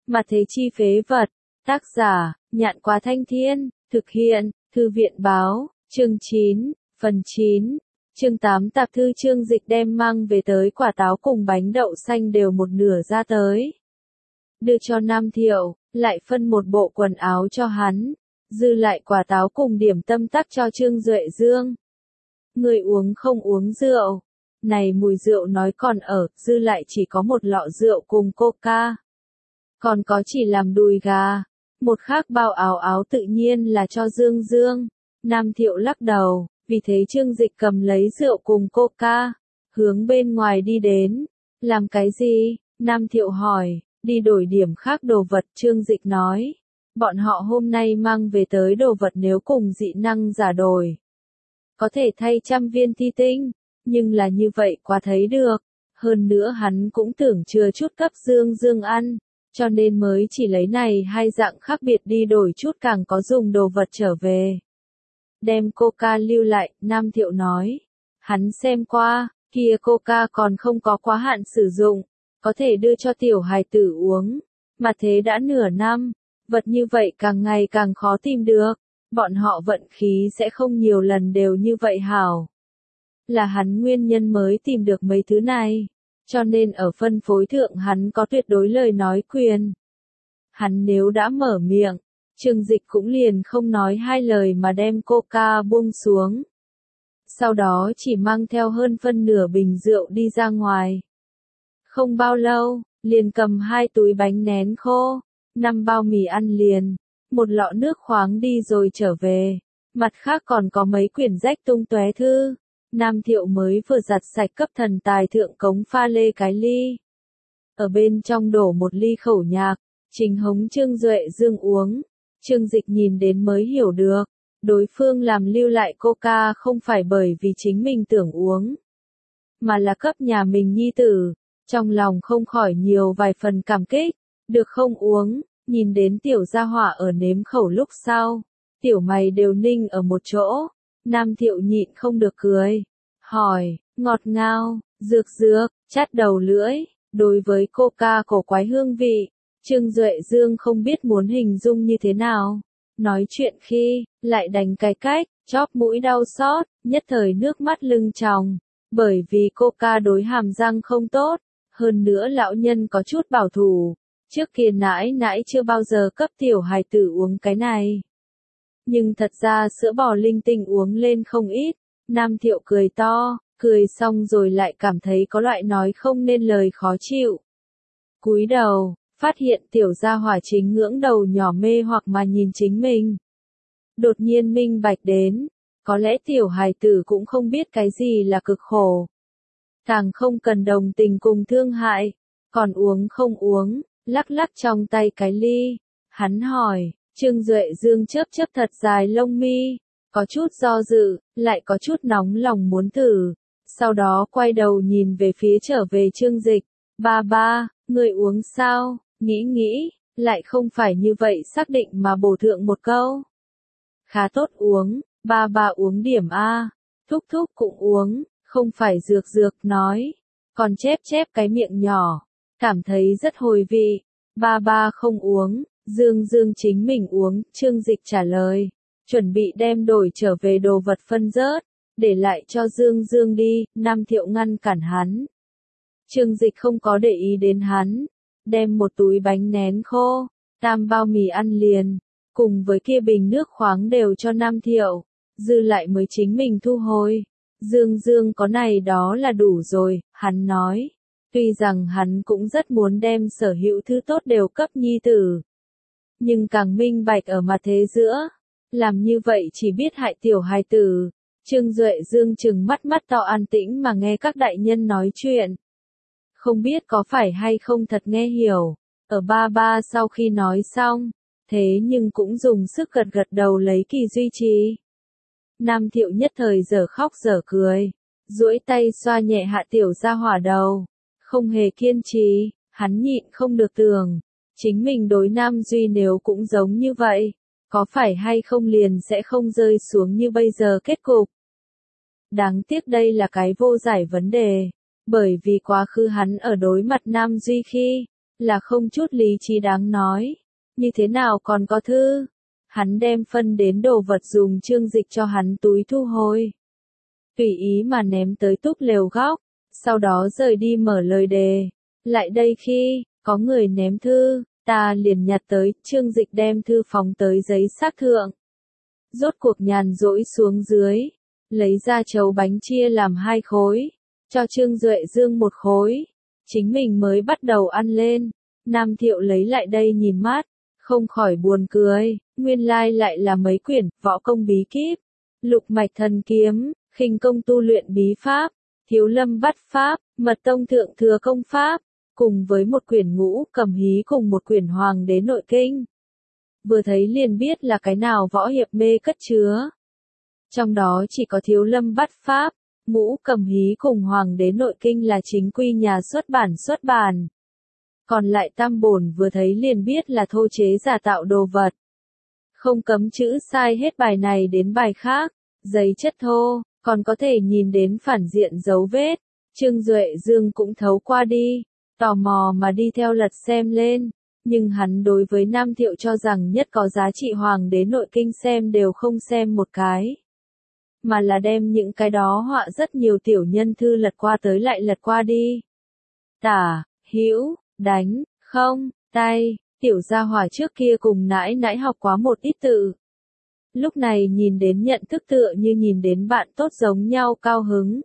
Mà thế chi phế vật. Tác giả, Nhạn Quá Thanh Thiên, thực hiện, Thư viện báo, chương 9, phần 9. Chương 8 tạp thư Chương Dịch đem mang về tới quả táo cùng bánh đậu xanh đều một nửa ra tới. Đưa cho Nam Thiệu, lại phân một bộ quần áo cho hắn, dư lại quả táo cùng điểm tâm tắc cho Trương Duệ Dương. Người uống không uống rượu? Này mùi rượu nói còn ở, dư lại chỉ có một lọ rượu cùng coca. Còn có chỉ làm đùi gà. Một khác bao áo áo tự nhiên là cho Dương Dương. Nam Thiệu lắc đầu, vì thế Trương Dịch cầm lấy rượu cùng coca, hướng bên ngoài đi đến. Làm cái gì? Nam Thiệu hỏi, đi đổi điểm khác đồ vật. Trương Dịch nói, bọn họ hôm nay mang về tới đồ vật nếu cùng dị năng giả đổi, có thể thay 100 viên thi tinh, nhưng là như vậy quá thấy được. Hơn nữa hắn cũng tưởng chừa chút cấp Dương Dương ăn, cho nên mới chỉ lấy này hai dạng khác biệt đi đổi chút càng có dùng đồ vật trở về. Đem coca lưu lại, Nam Thiệu nói. Hắn xem qua, kia coca còn không có quá hạn sử dụng, có thể đưa cho tiểu hài tử uống. Mà thế đã nửa năm, vật như vậy càng ngày càng khó tìm được. Bọn họ vận khí sẽ không nhiều lần đều như vậy hảo. Là hắn nguyên nhân mới tìm được mấy thứ này, cho nên ở phân phối thượng hắn có tuyệt đối lời nói quyền. Hắn nếu đã mở miệng, Trương Dịch cũng liền không nói hai lời mà đem coca buông xuống. Sau đó chỉ mang theo hơn phân nửa bình rượu đi ra ngoài. Không bao lâu, liền cầm 2 túi bánh nén khô, 5 bao mì ăn liền, một lọ nước khoáng đi rồi trở về. Mặt khác còn có mấy quyển rách tung tóe thư. Nam Thiệu mới vừa giặt sạch cấp thần tài thượng cống pha lê cái ly. Ở bên trong đổ một ly khẩu nhạc, trình hống Trương Duệ Dương uống. Trương Dịch nhìn đến mới hiểu được, đối phương làm lưu lại coca không phải bởi vì chính mình tưởng uống, mà là cấp nhà mình nhi tử. Trong lòng không khỏi nhiều vài phần cảm kích, được không uống, nhìn đến tiểu gia hỏa ở nếm khẩu lúc sau, tiểu mày đều ninh ở một chỗ. Nam Thiệu nhịn không được cười, hỏi, ngọt ngào, dược, chát đầu lưỡi. Đối với coca cổ quái hương vị, Trương Duệ Dương không biết muốn hình dung như thế nào. Nói chuyện khi, lại đánh cái cách, chóp mũi đau xót, nhất thời nước mắt lưng tròng. Bởi vì coca đối hàm răng không tốt, hơn nữa lão nhân có chút bảo thủ. Trước kia nãi nãi chưa bao giờ cấp tiểu hài tử uống cái này. Nhưng thật ra sữa bò linh tinh uống lên không ít. Nam Thiệu cười to, cười xong rồi lại cảm thấy có loại nói không nên lời khó chịu. Cúi đầu, phát hiện tiểu gia hỏa chính ngưỡng đầu nhỏ mê hoặc mà nhìn chính mình. Đột nhiên minh bạch đến, có lẽ tiểu hài tử cũng không biết cái gì là cực khổ. Càng không cần đồng tình cùng thương hại, còn uống không uống, lắc lắc trong tay cái ly. Hắn hỏi, Trương Duệ Dương chớp thật dài lông mi, có chút do dự, lại có chút nóng lòng muốn thử. Sau đó quay đầu nhìn về phía trở về Trương Dịch. Ba, người uống sao? Nghĩ, lại không phải như vậy xác định mà bổ thượng một câu. Khá tốt uống, ba uống điểm A. Thúc cũng uống, không phải dược nói. Còn chép cái miệng nhỏ, cảm thấy rất hồi vị. Ba không uống, Dương chính mình uống. Trương Dịch trả lời, chuẩn bị đem đổi trở về đồ vật phân rớt, để lại cho Dương đi. Nam Thiệu ngăn cản hắn. Trương Dịch không có để ý đến hắn, đem một túi bánh nén khô, 3 bao mì ăn liền, cùng với kia bình nước khoáng đều cho Nam Thiệu, dư lại mới chính mình thu hồi. Dương có này đó là đủ rồi, hắn nói. Tuy rằng hắn cũng rất muốn đem sở hữu thứ tốt đều cấp nhi tử, nhưng càng minh bạch ở mặt thế giữa, làm như vậy chỉ biết hại tiểu hài tử. Trương Duệ Dương trừng mắt to an tĩnh mà nghe các đại nhân nói chuyện. Không biết có phải hay không thật nghe hiểu, ở ba sau khi nói xong, thế nhưng cũng dùng sức gật đầu lấy kỳ duy trì. Nam Thiệu nhất thời giờ khóc giờ cười, duỗi tay xoa nhẹ hạ tiểu gia hỏa đầu, không hề kiên trì. Hắn nhịn không được tưởng, chính mình đối Nam Duy nếu cũng giống như vậy, có phải hay không liền sẽ không rơi xuống như bây giờ kết cục. Đáng tiếc đây là cái vô giải vấn đề, bởi vì quá khứ hắn ở đối mặt Nam Duy khi, là không chút lý trí đáng nói. Như thế nào còn có thư? Hắn đem phân đến đồ vật dùng Trương Dịch cho hắn túi thu hồi. Tùy ý mà ném tới túp lều góc, sau đó rời đi mở lời đề. Lại đây khi, có người ném thư, ta liền nhặt tới, Trương Dịch đem thư phóng tới giấy xác thượng. Rốt cuộc nhàn rỗi xuống dưới, lấy ra chấu bánh chia làm 2 khối, cho Trương Duệ Dương 1 khối. Chính mình mới bắt đầu ăn lên, Nam Thiệu lấy lại đây nhìn mát, không khỏi buồn cười, nguyên lai lại là mấy quyển võ công bí kíp, lục mạch thần kiếm, khinh công tu luyện bí pháp, thiếu lâm bắt pháp, mật tông thượng thừa công pháp, cùng với một quyển ngũ cầm hí cùng một quyển hoàng đế nội kinh. Vừa thấy liền biết là cái nào võ hiệp mê cất chứa. Trong đó chỉ có thiếu lâm bắt pháp, ngũ cầm hí cùng hoàng đế nội kinh là chính quy nhà xuất bản. Còn lại tam bổn vừa thấy liền biết là thô chế giả tạo đồ vật. Không cấm chữ sai hết bài này đến bài khác, giấy chất thô, còn có thể nhìn đến phản diện dấu vết. Trương Duệ Dương cũng thấu qua đi, tò mò mà đi theo lật xem lên, nhưng hắn đối với Nam Thiệu cho rằng nhất có giá trị hoàng đế nội kinh xem đều không xem một cái. Mà là đem những cái đó họa rất nhiều tiểu nhân thư lật qua tới lại lật qua đi. Tả, hữu, đánh, không, tay, tiểu gia hỏa trước kia cùng nãi nãi học quá một ít tự. Lúc này nhìn đến nhận thức tựa như nhìn đến bạn tốt giống nhau cao hứng.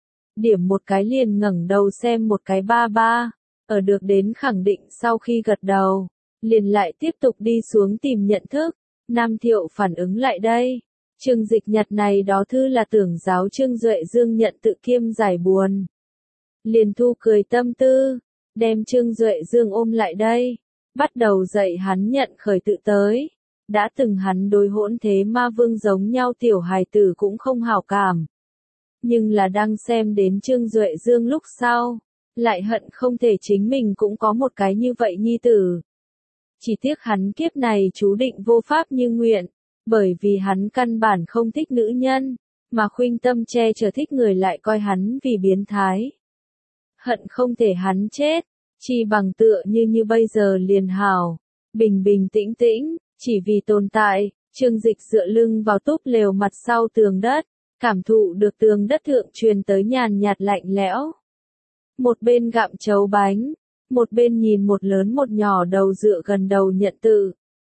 Điểm một cái liền ngẩng đầu xem một cái ba ba, ở được đến khẳng định sau khi gật đầu, liền lại tiếp tục đi xuống tìm nhận thức. Nam Thiệu phản ứng lại đây. Trương Dịch nhặt này đó thư là tưởng giáo Trương Duệ Dương nhận tự kiêm giải buồn. Liền thu cười tâm tư, đem Trương Duệ Dương ôm lại đây, bắt đầu dạy hắn nhận khởi tự tới. Đã từng hắn đối hỗn thế ma vương giống nhau tiểu hài tử cũng không hảo cảm. Nhưng là đang xem đến Trương Duệ Dương lúc sau, lại hận không thể chính mình cũng có một cái như vậy nhi tử. Chỉ tiếc hắn kiếp này chú định vô pháp như nguyện, bởi vì hắn căn bản không thích nữ nhân, mà khuynh tâm che chở thích người lại coi hắn vì biến thái. Hận không thể hắn chết, chi bằng tựa như bây giờ liền hảo, bình bình tĩnh tĩnh, chỉ vì tồn tại. Trương Dịch dựa lưng vào túp lều mặt sau tường đất, cảm thụ được tường đất thượng truyền tới nhàn nhạt lạnh lẽo. Một bên gặm chấu bánh, một bên nhìn một lớn một nhỏ đầu dựa gần đầu nhận tự.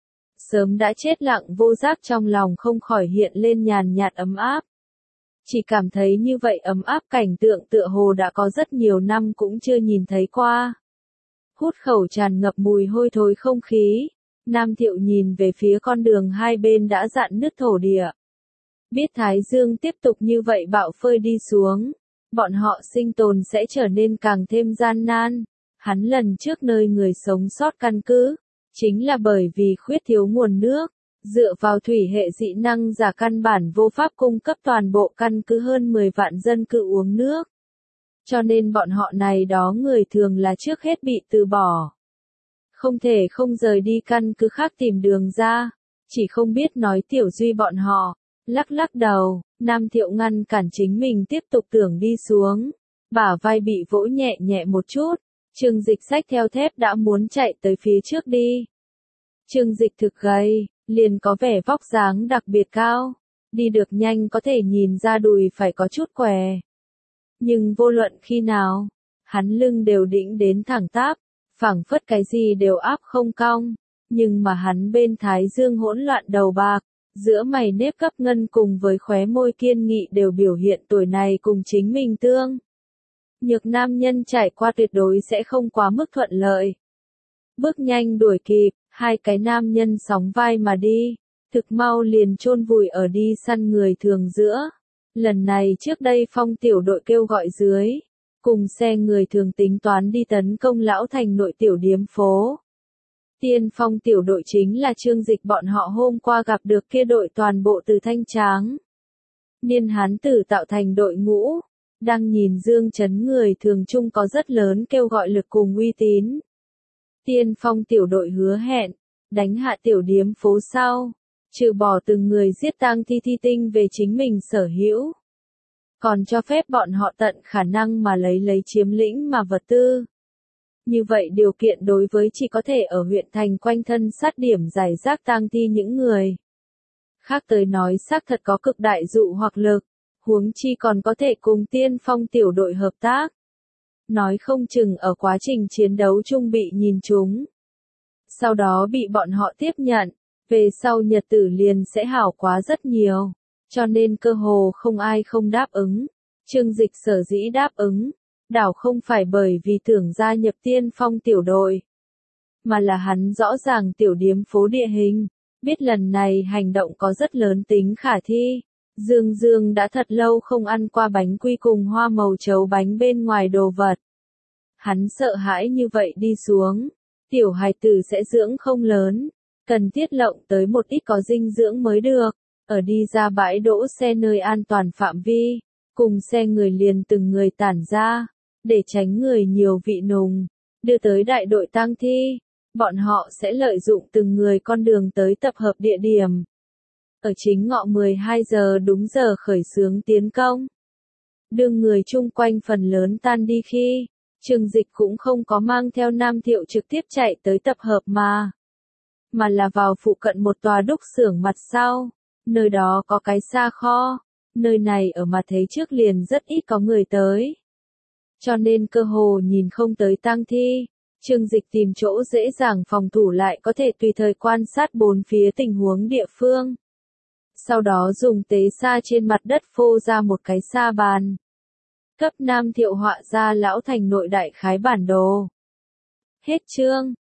Sớm đã chết lặng vô giác trong lòng không khỏi hiện lên nhàn nhạt ấm áp. Chỉ cảm thấy như vậy ấm áp cảnh tượng tựa hồ đã có rất nhiều năm cũng chưa nhìn thấy qua. Hút khẩu tràn ngập mùi hôi thối không khí, Nam Thiệu nhìn về phía con đường hai bên đã rạn nứt thổ địa. Biết Thái Dương tiếp tục như vậy bạo phơi đi xuống, bọn họ sinh tồn sẽ trở nên càng thêm gian nan. Hắn lần trước nơi người sống sót căn cứ, chính là bởi vì khuyết thiếu nguồn nước, dựa vào thủy hệ dị năng giả căn bản vô pháp cung cấp toàn bộ căn cứ hơn 10 vạn dân cư uống nước. Cho nên bọn họ này đó người thường là trước hết bị từ bỏ. Không thể không rời đi căn cứ khác tìm đường ra, chỉ không biết nói Tiểu Duy bọn họ. Lắc lắc đầu, Nam Thiệu ngăn cản chính mình tiếp tục tưởng đi xuống, bả vai bị vỗ nhẹ nhẹ một chút. Trương Dịch xách theo thép đã muốn chạy tới phía trước đi. Trương Dịch thực gầy, liền có vẻ vóc dáng đặc biệt cao, đi được nhanh có thể nhìn ra đùi phải có chút què. Nhưng vô luận khi nào, hắn lưng đều đĩnh đến thẳng tắp, phảng phất cái gì đều áp không cong, nhưng mà hắn bên thái dương hỗn loạn đầu bạc, giữa mày nếp gấp ngân cùng với khóe môi kiên nghị đều biểu hiện tuổi này cùng chính mình tương. Nhược nam nhân trải qua tuyệt đối sẽ không quá mức thuận lợi. Bước nhanh đuổi kịp, hai cái nam nhân sóng vai mà đi, thực mau liền chôn vùi ở đi săn người thường giữa. Lần này trước đây Phong tiểu đội kêu gọi dưới, cùng xe người thường tính toán đi tấn công Lão Thành nội tiểu điếm phố. Tiên Phong tiểu đội chính là Trương Dịch bọn họ hôm qua gặp được kia đội toàn bộ từ Thanh Tráng. Niên Hán Tử tạo thành đội ngũ, đang nhìn Dương Chấn người thường chung có rất lớn kêu gọi lực cùng uy tín. Tiên Phong tiểu đội hứa hẹn, đánh hạ tiểu điếm phố sau, trừ bỏ từng người giết tang thi tinh về chính mình sở hữu. Còn cho phép bọn họ tận khả năng mà lấy chiếm lĩnh mà vật tư. Như vậy điều kiện đối với chỉ có thể ở huyện thành quanh thân sát điểm giải rác tang thi những người khác tới nói xác thật có cực đại dụ hoặc lực, huống chi còn có thể cùng tiên phong tiểu đội hợp tác. Nói không chừng ở quá trình chiến đấu chung bị nhìn trúng. Sau đó bị bọn họ tiếp nhận, về sau nhật tử liền sẽ hảo quá rất nhiều, cho nên cơ hồ không ai không đáp ứng. Trương Dịch sở dĩ đáp ứng, đảo không phải bởi vì tưởng gia nhập tiên phong tiểu đội, mà là hắn rõ ràng tiểu điếm phố địa hình, biết lần này hành động có rất lớn tính khả thi. Dương Dương đã thật lâu không ăn qua bánh quy cùng hoa màu chấu bánh bên ngoài đồ vật. Hắn sợ hãi như vậy đi xuống, tiểu hài tử sẽ dưỡng không lớn, cần tiết lộng tới một ít có dinh dưỡng mới được. Ở đi ra bãi đỗ xe nơi an toàn phạm vi, cùng xe người liền từng người tản ra, để tránh người nhiều vị nùng, đưa tới đại đội tang thi. Bọn họ sẽ lợi dụng từng người con đường tới tập hợp địa điểm. Ở chính ngọ 12 giờ đúng giờ khởi xướng tiến công. Đương người chung quanh phần lớn tan đi khi, Trương Dịch cũng không có mang theo Nam Thiệu trực tiếp chạy tới tập hợp mà là vào phụ cận một tòa đúc xưởng mặt sau, nơi đó có cái xa kho, nơi này ở mặt thế trước liền rất ít có người tới. Cho nên cơ hồ nhìn không tới tang thi. Trương Dịch tìm chỗ dễ dàng phòng thủ lại có thể tùy thời quan sát bốn phía tình huống địa phương. Sau đó dùng tế sa trên mặt đất phô ra một cái sa bàn. Cấp Nam Thiệu họa ra lão thành nội đại khái bản đồ. Hết chương.